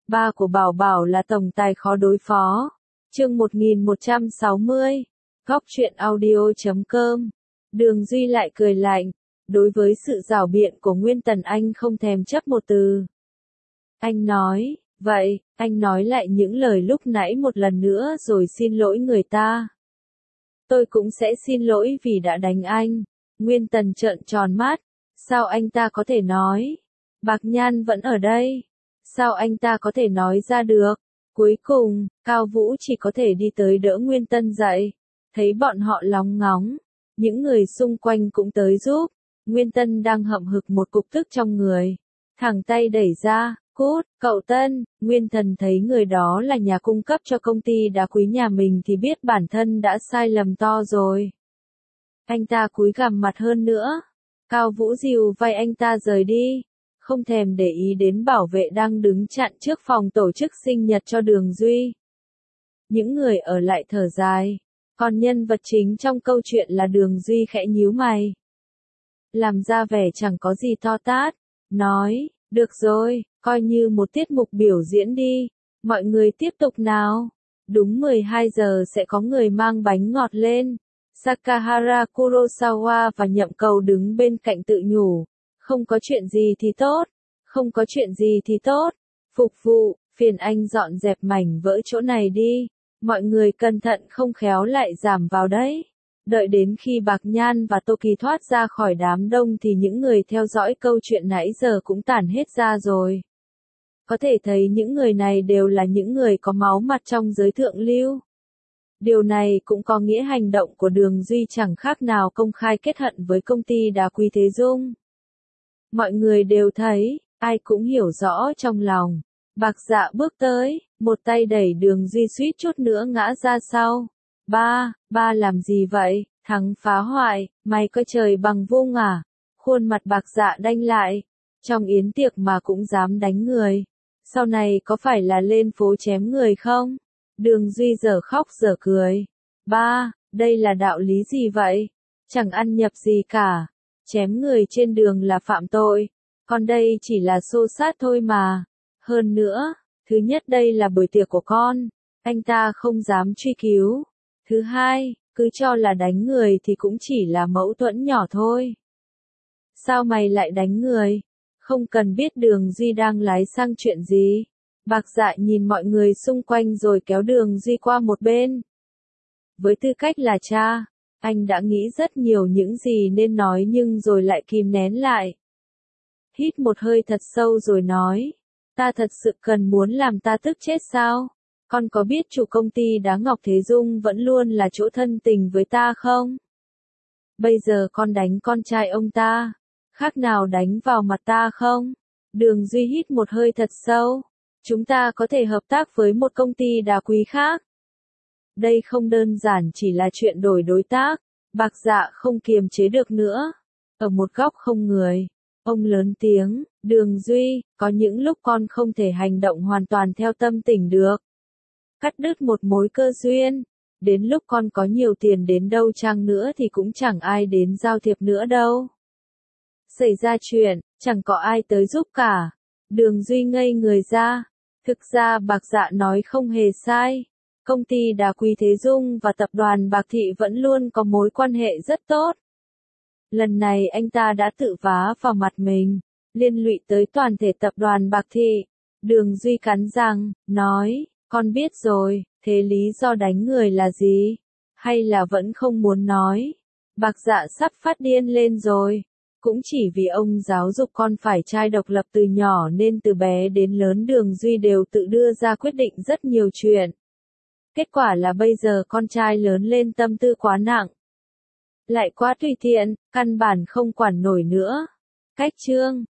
Ba của Bảo Bảo là tổng tài khó đối phó. Chương 1160. Góc truyện audio.com. Đường Duy lại cười lạnh. Đối với sự rảo biện của Nguyên Tần anh không thèm chấp một từ. Anh nói, vậy, anh nói lại những lời lúc nãy một lần nữa rồi xin lỗi người ta. Tôi cũng sẽ xin lỗi vì đã đánh anh. Nguyên Tần trợn tròn mắt. Sao anh ta có thể nói? Bạc Nhan vẫn ở đây. Sao anh ta có thể nói ra được? Cuối cùng, Cao Vũ chỉ có thể đi tới đỡ Nguyên Tân dậy. Thấy bọn họ lóng ngóng. Những người xung quanh cũng tới giúp. Nguyên Tân đang hậm hực một cục tức trong người. Thẳng tay đẩy ra, cút, cậu Tân. Nguyên Thần thấy người đó là nhà cung cấp cho công ty đá quý nhà mình thì biết bản thân đã sai lầm to rồi. Anh ta cúi gằm mặt hơn nữa. Cao Vũ dìu vai anh ta rời đi. Không thèm để ý đến bảo vệ đang đứng chặn trước phòng tổ chức sinh nhật cho Đường Duy. Những người ở lại thở dài. Còn nhân vật chính trong câu chuyện là Đường Duy khẽ nhíu mày. Làm ra vẻ chẳng có gì to tát. Nói, được rồi, coi như một tiết mục biểu diễn đi. Mọi người tiếp tục nào. Đúng 12 giờ sẽ có người mang bánh ngọt lên. Sakahara Kurosawa và Nhậm Cầu đứng bên cạnh tự nhủ. Không có chuyện gì thì tốt. Không có chuyện gì thì tốt. Phục vụ, phiền anh dọn dẹp mảnh vỡ chỗ này đi. Mọi người cẩn thận không khéo lại giảm vào đấy. Đợi đến khi Bạc Nhan và Tô Kỳ thoát ra khỏi đám đông thì những người theo dõi câu chuyện nãy giờ cũng tản hết ra rồi. Có thể thấy những người này đều là những người có máu mặt trong giới thượng lưu. Điều này cũng có nghĩa hành động của Đường Duy chẳng khác nào công khai kết hận với công ty đá quý Thế Dung. Mọi người đều thấy, ai cũng hiểu rõ trong lòng. Bạc Dạ bước tới, một tay đẩy Đường Duy suýt chút nữa ngã ra sau. Ba làm gì vậy, thắng phá hoại, mày coi trời bằng vung à? Khuôn mặt Bạc Dạ đanh lại. Trong yến tiệc mà cũng dám đánh người. Sau này có phải là lên phố chém người không? Đường Duy dở khóc dở cười. Ba, đây là đạo lý gì vậy? Chẳng ăn nhập gì cả. Chém người trên đường là phạm tội. Còn đây chỉ là xô sát thôi mà. Hơn nữa, thứ nhất đây là buổi tiệc của con. Anh ta không dám truy cứu. Thứ hai, cứ cho là đánh người thì cũng chỉ là mâu thuẫn nhỏ thôi. Sao mày lại đánh người? Không cần biết Đường Duy đang lái sang chuyện gì. Bạc Dạ nhìn mọi người xung quanh rồi kéo Đường Duy qua một bên. Với tư cách là cha, anh đã nghĩ rất nhiều những gì nên nói nhưng rồi lại kìm nén lại. Hít một hơi thật sâu rồi nói, ta thật sự cần muốn làm ta tức chết sao? Con có biết chủ công ty đá Ngọc Thế Dung vẫn luôn là chỗ thân tình với ta không? Bây giờ con đánh con trai ông ta, khác nào đánh vào mặt ta không? Đường Duy hít một hơi thật sâu. Chúng ta có thể hợp tác với một công ty đá quý khác. Đây không đơn giản chỉ là chuyện đổi đối tác. Bạc Dạ không kiềm chế được nữa. Ở một góc không người, ông lớn tiếng, Đường Duy, có những lúc con không thể hành động hoàn toàn theo tâm tình được. Cắt đứt một mối cơ duyên. Đến lúc con có nhiều tiền đến đâu chăng nữa thì cũng chẳng ai đến giao thiệp nữa đâu. Xảy ra chuyện, chẳng có ai tới giúp cả. Đường Duy ngây người ra. Thực ra Bạc Dạ nói không hề sai. Công ty đá quý Thế Dung và tập đoàn Bạc Thị vẫn luôn có mối quan hệ rất tốt. Lần này anh ta đã tự vá vào mặt mình, liên lụy tới toàn thể tập đoàn Bạc Thị. Đường Duy cắn răng, nói, con biết rồi, thế lý do đánh người là gì? Hay là vẫn không muốn nói? Bạc Dạ sắp phát điên lên rồi. Cũng chỉ vì ông giáo dục con phải trai độc lập từ nhỏ nên từ bé đến lớn Đường Duy đều tự đưa ra quyết định rất nhiều chuyện. Kết quả là bây giờ con trai lớn lên tâm tư quá nặng. Lại quá tùy tiện, căn bản không quản nổi nữa. Cách chương